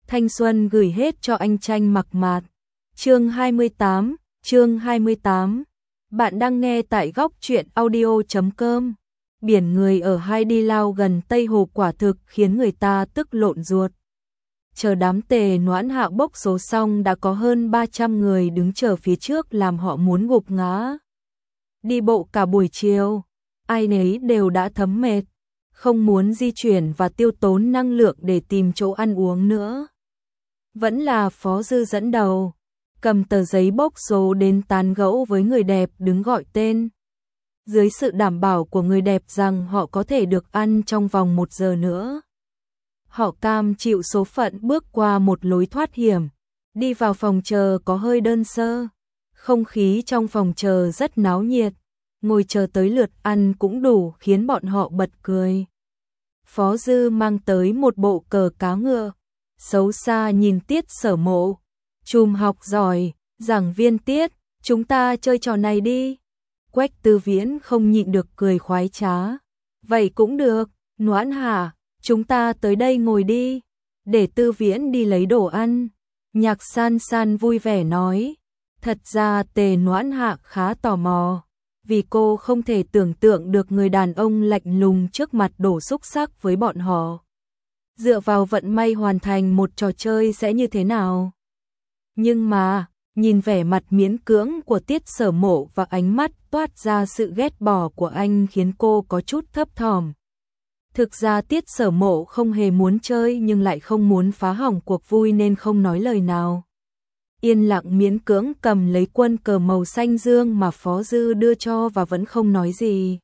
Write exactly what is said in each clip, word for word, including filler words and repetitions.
thanh xuân gửi hết cho anh Tranh Mặc Mạt. Chương hai mươi tám, chương hai mươi tám. Bạn đang nghe tại góc truyện audio chấm com. Biển người ở Hai Đi Lao gần Tây Hồ quả thực khiến người ta tức lộn ruột. Chờ đám Tề Noãn Hạ bốc số xong đã có hơn ba trăm người đứng chờ phía trước làm họ muốn gục ngã. Đi bộ cả buổi chiều, ai nấy đều đã thấm mệt, không muốn di chuyển và tiêu tốn năng lượng để tìm chỗ ăn uống nữa. Vẫn là Phó Dư dẫn đầu, cầm tờ giấy bốc số đến tán gẫu với người đẹp đứng gọi tên. Dưới sự đảm bảo của người đẹp rằng họ có thể được ăn trong vòng một giờ nữa. Họ cam chịu số phận bước qua một lối thoát hiểm, đi vào phòng chờ có hơi đơn sơ. Không khí trong phòng chờ rất náo nhiệt, ngồi chờ tới lượt ăn cũng đủ khiến bọn họ bật cười. Phó Dư mang tới một bộ cờ cá ngựa, xấu xa nhìn Tiết Sở Mộ. Chùm học giỏi, giảng viên Tiết, chúng ta chơi trò này đi. Quách Tư Viễn không nhịn được cười khoái trá. Vậy cũng được, Noãn Hạ, chúng ta tới đây ngồi đi, để Tư Viễn đi lấy đồ ăn. Nhạc San San vui vẻ nói. Thật ra Tề Noãn Hạ khá tò mò, vì cô không thể tưởng tượng được người đàn ông lạnh lùng trước mặt đổ xúc sắc với bọn họ. Dựa vào vận may hoàn thành một trò chơi sẽ như thế nào? Nhưng mà, nhìn vẻ mặt miễn cưỡng của Tiết Sở Mộ và ánh mắt toát ra sự ghét bỏ của anh khiến cô có chút thấp thỏm. Thực ra Tiết Sở Mộ không hề muốn chơi nhưng lại không muốn phá hỏng cuộc vui nên không nói lời nào. Yên lặng miễn cưỡng cầm lấy quân cờ màu xanh dương mà Phó Dư đưa cho và vẫn không nói gì.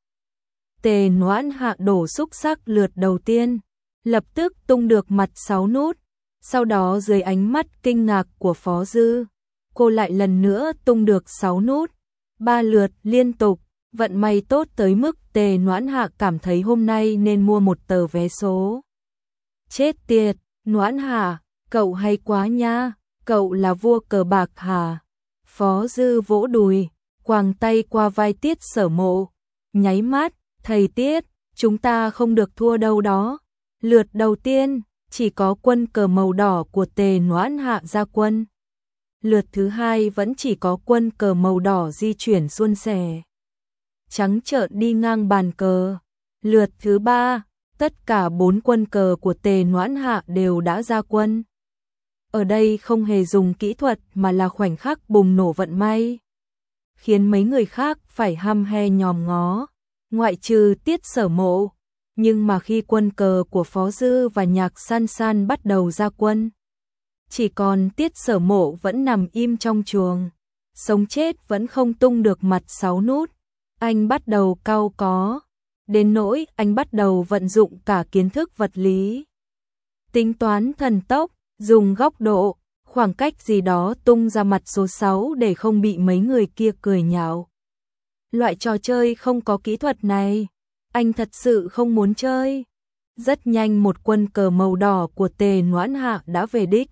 Tề Noãn Hạ đổ xúc sắc lượt đầu tiên, lập tức tung được mặt sáu nút. Sau đó dưới ánh mắt kinh ngạc của Phó Dư, cô lại lần nữa tung được sáu nút. Ba lượt liên tục, vận may tốt tới mức Tề Noãn Hạ cảm thấy hôm nay nên mua một tờ vé số. Chết tiệt, Noãn Hạ, cậu hay quá nha, cậu là vua cờ bạc hả? Phó Dư vỗ đùi, quàng tay qua vai Tiết Sở Mộ, nháy mắt, thầy Tiết, chúng ta không được thua đâu đó. Lượt đầu tiên, chỉ có quân cờ màu đỏ của Tề Noãn Hạ ra quân. Lượt thứ hai vẫn chỉ có quân cờ màu đỏ di chuyển suôn sẻ, trắng trợn đi ngang bàn cờ. Lượt thứ ba, tất cả bốn quân cờ của Tề Noãn Hạ đều đã ra quân. Ở đây không hề dùng kỹ thuật mà là khoảnh khắc bùng nổ vận may, khiến mấy người khác phải hăm he nhòm ngó, ngoại trừ Tiết Sở Mộ. Nhưng mà khi quân cờ của Phó Dư và Nhạc San San bắt đầu ra quân, chỉ còn Tiết Sở Mộ vẫn nằm im trong chuồng, sống chết vẫn không tung được mặt sáu nút. Anh bắt đầu cau có, đến nỗi anh bắt đầu vận dụng cả kiến thức vật lý, tính toán thần tốc, dùng góc độ, khoảng cách gì đó tung ra mặt số sáu để không bị mấy người kia cười nhạo. Loại trò chơi không có kỹ thuật này, anh thật sự không muốn chơi. Rất nhanh một quân cờ màu đỏ của Tề Noãn Hạ đã về đích.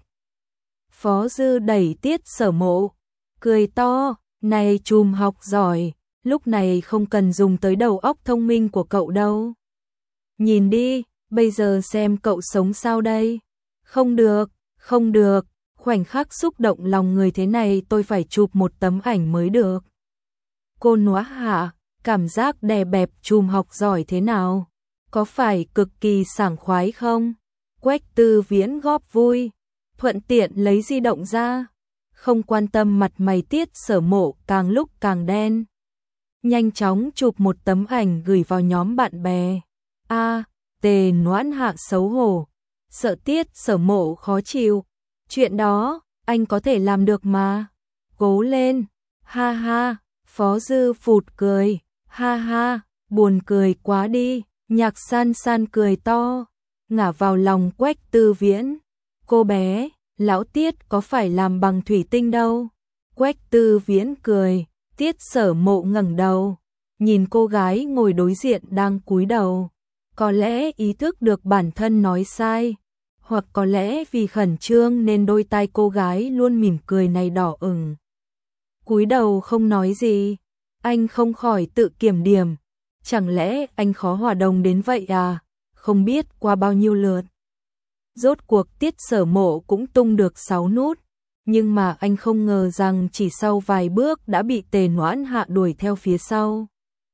Phó Dư đẩy Tiết Sở Mộ, cười to, này chùm học giỏi, lúc này không cần dùng tới đầu óc thông minh của cậu đâu. Nhìn đi, bây giờ xem cậu sống sao đây. Không được, không được, khoảnh khắc xúc động lòng người thế này tôi phải chụp một tấm ảnh mới được. Cô Noãn Hạ, cảm giác đè bẹp chùm học giỏi thế nào? Có phải cực kỳ sảng khoái không? Quách Tư Viễn góp vui, thuận tiện lấy di động ra, không quan tâm mặt mày Tiết Sở Mộ càng lúc càng đen. Nhanh chóng chụp một tấm ảnh gửi vào nhóm bạn bè. A, à, Tề Noãn Hạ xấu hổ, sợ Tiết Sở Mộ khó chịu. Chuyện đó, anh có thể làm được mà. Cố lên, ha ha, Phó Dư phụt cười, ha ha, buồn cười quá đi. Nhạc San San cười to, ngả vào lòng Quách Tư Viễn. Cô bé, lão Tiết có phải làm bằng thủy tinh đâu. Quách Tư Viễn cười, Tiết Sở Mộ ngẩng đầu, nhìn cô gái ngồi đối diện đang cúi đầu. Có lẽ ý thức được bản thân nói sai, hoặc có lẽ vì khẩn trương nên đôi tai cô gái luôn mỉm cười này đỏ ửng. Cúi đầu không nói gì, anh không khỏi tự kiểm điểm. Chẳng lẽ anh khó hòa đồng đến vậy à? Không biết qua bao nhiêu lượt. Rốt cuộc Tiết Sở Mộ cũng tung được sáu nút, nhưng mà anh không ngờ rằng chỉ sau vài bước đã bị Tề Noãn Hạ đuổi theo phía sau.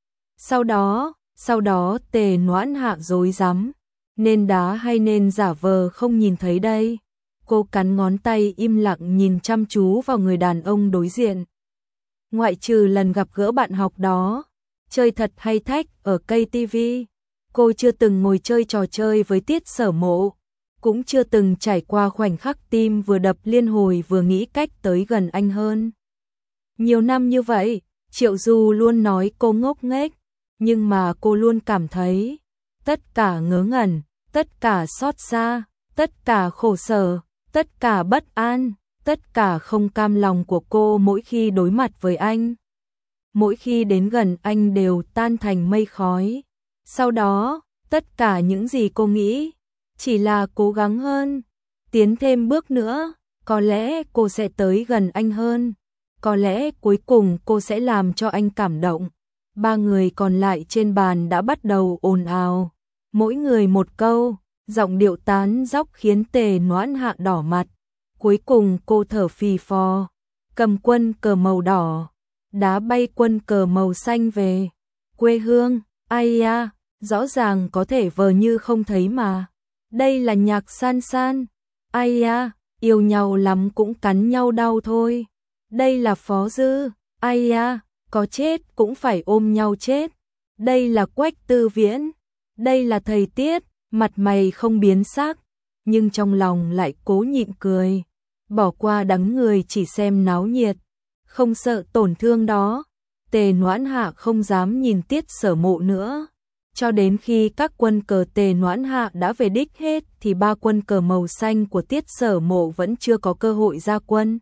Sau đó, sau đó Tề Noãn Hạ rối rắm, nên đá hay nên giả vờ không nhìn thấy đây. Cô cắn ngón tay im lặng nhìn chăm chú vào người đàn ông đối diện. Ngoại trừ lần gặp gỡ bạn học đó, chơi thật hay thách ở cây ti vi, cô chưa từng ngồi chơi trò chơi với Tiết Sở Mộ, cũng chưa từng trải qua khoảnh khắc tim vừa đập liên hồi vừa nghĩ cách tới gần anh hơn. Nhiều năm như vậy, Triệu Du luôn nói cô ngốc nghếch, nhưng mà cô luôn cảm thấy tất cả ngớ ngẩn, tất cả xót xa, tất cả khổ sở, tất cả bất an, tất cả không cam lòng của cô mỗi khi đối mặt với anh. Mỗi khi đến gần anh đều tan thành mây khói. Sau đó, tất cả những gì cô nghĩ chỉ là cố gắng hơn, tiến thêm bước nữa, có lẽ cô sẽ tới gần anh hơn, có lẽ cuối cùng cô sẽ làm cho anh cảm động. Ba người còn lại trên bàn đã bắt đầu ồn ào, mỗi người một câu, giọng điệu tán dóc khiến Tề Noãn Hạ đỏ mặt. Cuối cùng cô thở phì phò, cầm quân cờ màu đỏ, đá bay quân cờ màu xanh về. Quê hương, ai à, rõ ràng có thể vờ như không thấy mà. Đây là Nhạc San San, ai à, yêu nhau lắm cũng cắn nhau đau thôi. Đây là Phó Dư, ai à, có chết cũng phải ôm nhau chết. Đây là Quách Tư Viễn, đây là thầy Tiết, mặt mày không biến sắc, nhưng trong lòng lại cố nhịn cười, bỏ qua đắng người chỉ xem náo nhiệt, không sợ tổn thương đó. Tề Noãn Hạ không dám nhìn Tiết Sở Mộ nữa, cho đến khi các quân cờ Tề Noãn Hạ đã về đích hết thì ba quân cờ màu xanh của Tiết Sở Mộ vẫn chưa có cơ hội ra quân.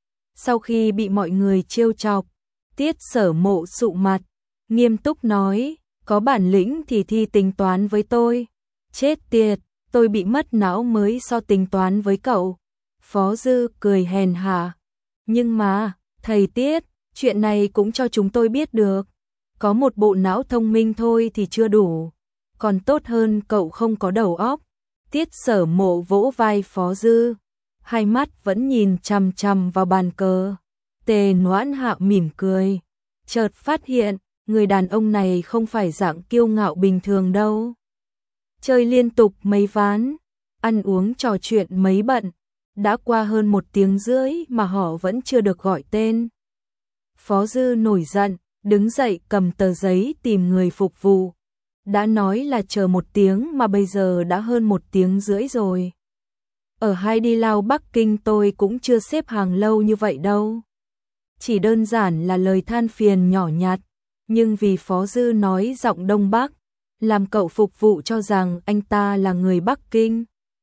Sau khi bị mọi người trêu chọc, Tiết Sở Mộ sụ mặt, nghiêm túc nói, có bản lĩnh thì thi tính toán với tôi. Chết tiệt, tôi bị mất não mới so tính toán với cậu. Phó Dư cười hèn hạ, nhưng mà, thầy Tiết, chuyện này cũng cho chúng tôi biết được. Có một bộ não thông minh thôi thì chưa đủ, còn tốt hơn cậu không có đầu óc. Tiết Sở Mộ vỗ vai Phó Dư, hai mắt vẫn nhìn chằm chằm vào bàn cờ. Tề Noãn Hạ mỉm cười, chợt phát hiện, người đàn ông này không phải dạng kiêu ngạo bình thường đâu. Chơi liên tục mấy ván, ăn uống trò chuyện mấy bận, đã qua hơn một tiếng rưỡi mà họ vẫn chưa được gọi tên. Phó Dư nổi giận, đứng dậy cầm tờ giấy tìm người phục vụ. Đã nói là chờ một tiếng mà bây giờ đã hơn một tiếng rưỡi rồi. Ở Hai Đi Lao Bắc Kinh tôi cũng chưa xếp hàng lâu như vậy đâu. Chỉ đơn giản là lời than phiền nhỏ nhặt, nhưng vì Phó Dư nói giọng Đông Bắc, làm cậu phục vụ cho rằng anh ta là người Bắc Kinh.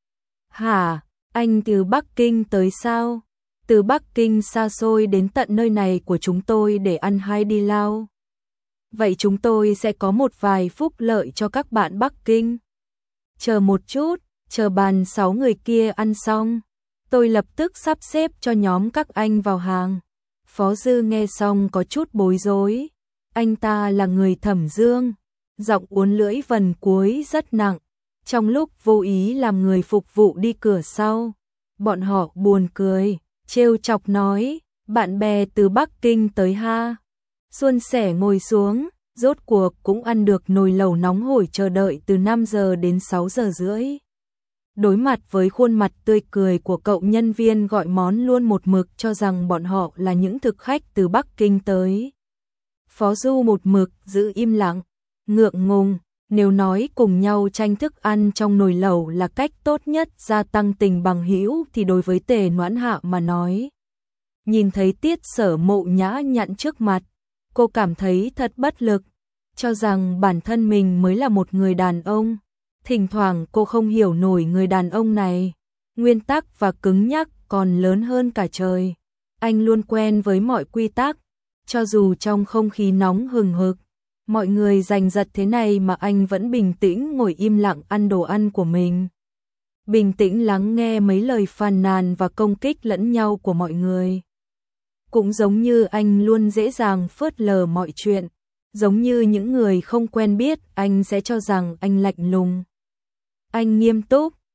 Hả, anh từ Bắc Kinh tới sao? Từ Bắc Kinh xa xôi đến tận nơi này của chúng tôi để ăn Hai Đi Lao. Vậy chúng tôi sẽ có một vài phúc lợi cho các bạn Bắc Kinh. Chờ một chút, chờ bàn sáu người kia ăn xong, tôi lập tức sắp xếp cho nhóm các anh vào hàng. Phó Dư nghe xong có chút bối rối. Anh ta là người Thẩm Dương, giọng uốn lưỡi vần cuối rất nặng. Trong lúc vô ý làm người phục vụ đi cửa sau, bọn họ buồn cười, trêu chọc nói, bạn bè từ Bắc Kinh tới ha. Suôn sẻ ngồi xuống, rốt cuộc cũng ăn được nồi lẩu nóng hổi chờ đợi từ năm giờ đến sáu giờ rưỡi. Đối mặt với khuôn mặt tươi cười của cậu nhân viên gọi món luôn một mực cho rằng bọn họ là những thực khách từ Bắc Kinh tới. Phó Du một mực giữ im lặng, ngượng ngùng, nếu nói cùng nhau tranh thức ăn trong nồi lẩu là cách tốt nhất gia tăng tình bằng hữu thì đối với Tề Noãn Hạ mà nói. Nhìn thấy Tiết Sở Mộ nhã nhặn trước mặt, cô cảm thấy thật bất lực, cho rằng bản thân mình mới là một người đàn ông. Thỉnh thoảng cô không hiểu nổi người đàn ông này, nguyên tắc và cứng nhắc còn lớn hơn cả trời. Anh luôn quen với mọi quy tắc, cho dù trong không khí nóng hừng hực, mọi người giành giật thế này mà anh vẫn bình tĩnh ngồi im lặng ăn đồ ăn của mình. Bình tĩnh lắng nghe mấy lời phàn nàn và công kích lẫn nhau của mọi người. Cũng giống như anh luôn dễ dàng phớt lờ mọi chuyện, giống như những người không quen biết anh sẽ cho rằng anh lạnh lùng. Anh nghiêm túc,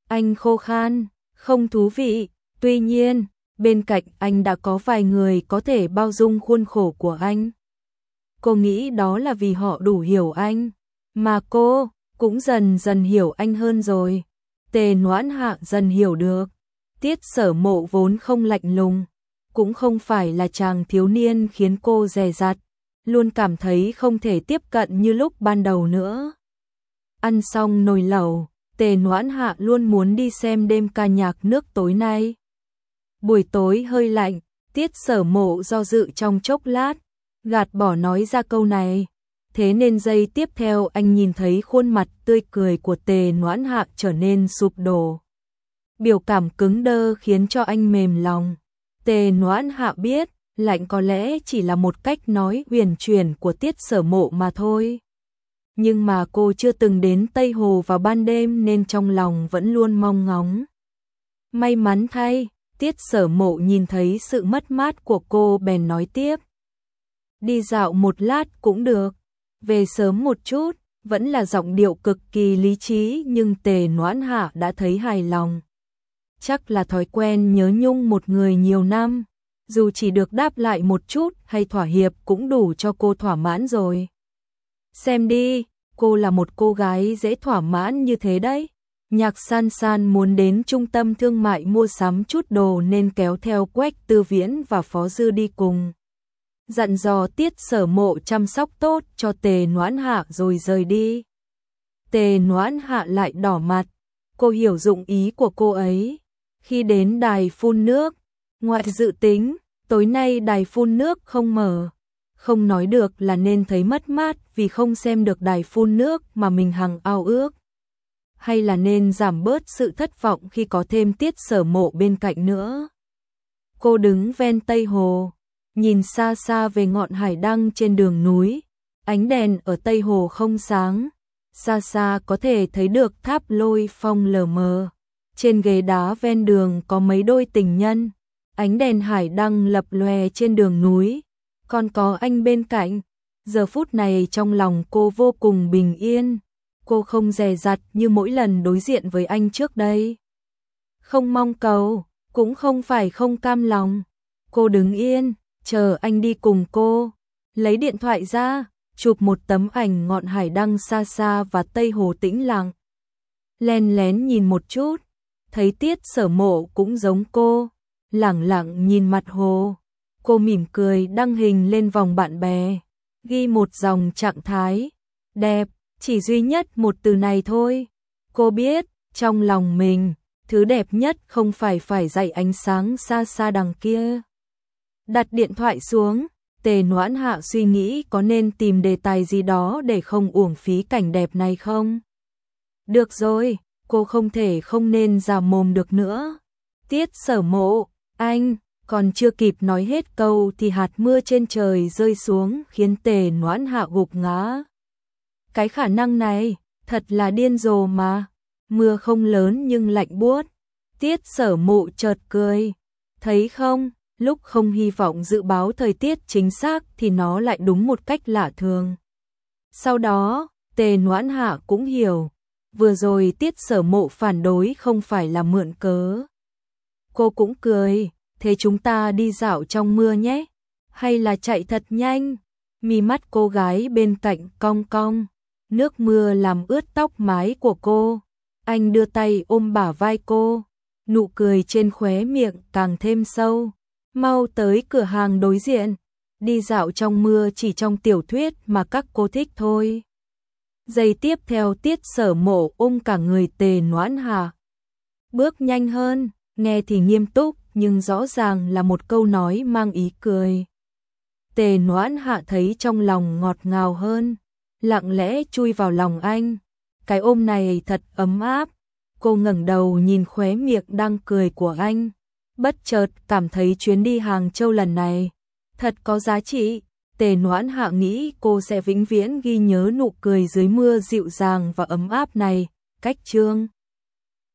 Anh khô khan, không thú vị, tuy nhiên, bên cạnh anh đã có vài người có thể bao dung khuôn khổ của anh. Cô nghĩ đó là vì họ đủ hiểu anh, mà cô cũng dần dần hiểu anh hơn rồi. Tề Noãn Hạ dần hiểu được, Tiết Sở Mộ vốn không lạnh lùng, cũng không phải là chàng thiếu niên khiến cô dè dặt, luôn cảm thấy không thể tiếp cận như lúc ban đầu nữa. Ăn xong nồi lẩu, Tề Noãn Hạ luôn muốn đi xem đêm ca nhạc nước tối nay. Buổi tối hơi lạnh, Tiết Sở Mộ do dự trong chốc lát, gạt bỏ nói ra câu này. Thế nên giây tiếp theo anh nhìn thấy khuôn mặt tươi cười của Tề Noãn Hạ trở nên sụp đổ. Biểu cảm cứng đơ khiến cho anh mềm lòng. Tề Noãn Hạ biết, lạnh có lẽ chỉ là một cách nói huyền chuyển của Tiết Sở Mộ mà thôi. Nhưng mà cô chưa từng đến Tây Hồ vào ban đêm nên trong lòng vẫn luôn mong ngóng. May mắn thay, Tiết Sở Mộ nhìn thấy sự mất mát của cô bèn nói tiếp. Đi dạo một lát cũng được, về sớm một chút, vẫn là giọng điệu cực kỳ lý trí nhưng Tề Noãn Hạ đã thấy hài lòng. Chắc là thói quen nhớ nhung một người nhiều năm, dù chỉ được đáp lại một chút hay thỏa hiệp cũng đủ cho cô thỏa mãn rồi. Xem đi, cô là một cô gái dễ thỏa mãn như thế đấy. Nhạc San San muốn đến trung tâm thương mại mua sắm chút đồ nên kéo theo Quách Tư Viễn và Phó Dư đi cùng. Dặn dò Tiết Sở Mộ chăm sóc tốt cho Tề Noãn Hạ rồi rời đi. Tề Noãn Hạ lại đỏ mặt, cô hiểu dụng ý của cô ấy. Khi đến đài phun nước, ngoại dự tính, tối nay đài phun nước không mở. Không nói được là nên thấy mất mát vì không xem được đài phun nước mà mình hằng ao ước. Hay là nên giảm bớt sự thất vọng khi có thêm Tiết Sở Mộ bên cạnh nữa. Cô đứng ven Tây Hồ, nhìn xa xa về ngọn hải đăng trên đường núi. Ánh đèn ở Tây Hồ không sáng, xa xa có thể thấy được tháp Lôi Phong lờ mờ. Trên ghế đá ven đường có mấy đôi tình nhân. Ánh đèn hải đăng lập lòe trên đường núi, còn có anh bên cạnh. Giờ phút này trong lòng cô vô cùng bình yên. Cô không dè dặt như mỗi lần đối diện với anh trước đây. Không mong cầu, cũng không phải không cam lòng. Cô đứng yên, chờ anh đi cùng cô. Lấy điện thoại ra, chụp một tấm ảnh ngọn hải đăng xa xa và Tây Hồ tĩnh lặng. Len lén nhìn một chút, thấy Tiết Sở Mộ cũng giống cô, lẳng lặng nhìn mặt hồ. Cô mỉm cười đăng hình lên vòng bạn bè, ghi một dòng trạng thái, đẹp, chỉ duy nhất một từ này thôi. Cô biết, trong lòng mình, thứ đẹp nhất không phải phải dậy ánh sáng xa xa đằng kia. Đặt điện thoại xuống, Tề Noãn Hạ suy nghĩ có nên tìm đề tài gì đó để không uổng phí cảnh đẹp này không? Được rồi, cô không thể không nên già mồm được nữa. Tiết Sở Mộ, anh, còn chưa kịp nói hết câu thì hạt mưa trên trời rơi xuống khiến Tề Noãn Hạ gục ngã. Cái khả năng này, thật là điên rồ mà. Mưa không lớn nhưng lạnh buốt. Tiết Sở Mộ chợt cười. Thấy không, lúc không hy vọng dự báo thời tiết chính xác thì nó lại đúng một cách lạ thường. Sau đó, Tề Noãn Hạ cũng hiểu. Vừa rồi Tiết Sở Mộ phản đối không phải là mượn cớ. Cô cũng cười. Thế chúng ta đi dạo trong mưa nhé. Hay là chạy thật nhanh. Mí mắt cô gái bên cạnh cong cong. Nước mưa làm ướt tóc mái của cô. Anh đưa tay ôm bả vai cô. Nụ cười trên khóe miệng càng thêm sâu. Mau tới cửa hàng đối diện. Đi dạo trong mưa chỉ trong tiểu thuyết mà các cô thích thôi. Giây tiếp theo Tiết Sở Mộ ôm cả người Tề Noãn Hạ. Bước nhanh hơn, nghe thì nghiêm túc nhưng rõ ràng là một câu nói mang ý cười. Tề Noãn Hạ thấy trong lòng ngọt ngào hơn, lặng lẽ chui vào lòng anh. Cái ôm này thật ấm áp. Cô ngẩng đầu nhìn khóe miệng đang cười của anh, bất chợt cảm thấy chuyến đi Hàng Châu lần này thật có giá trị. Tề Noãn Hạ nghĩ cô sẽ vĩnh viễn ghi nhớ nụ cười dưới mưa dịu dàng và ấm áp này. Cách chương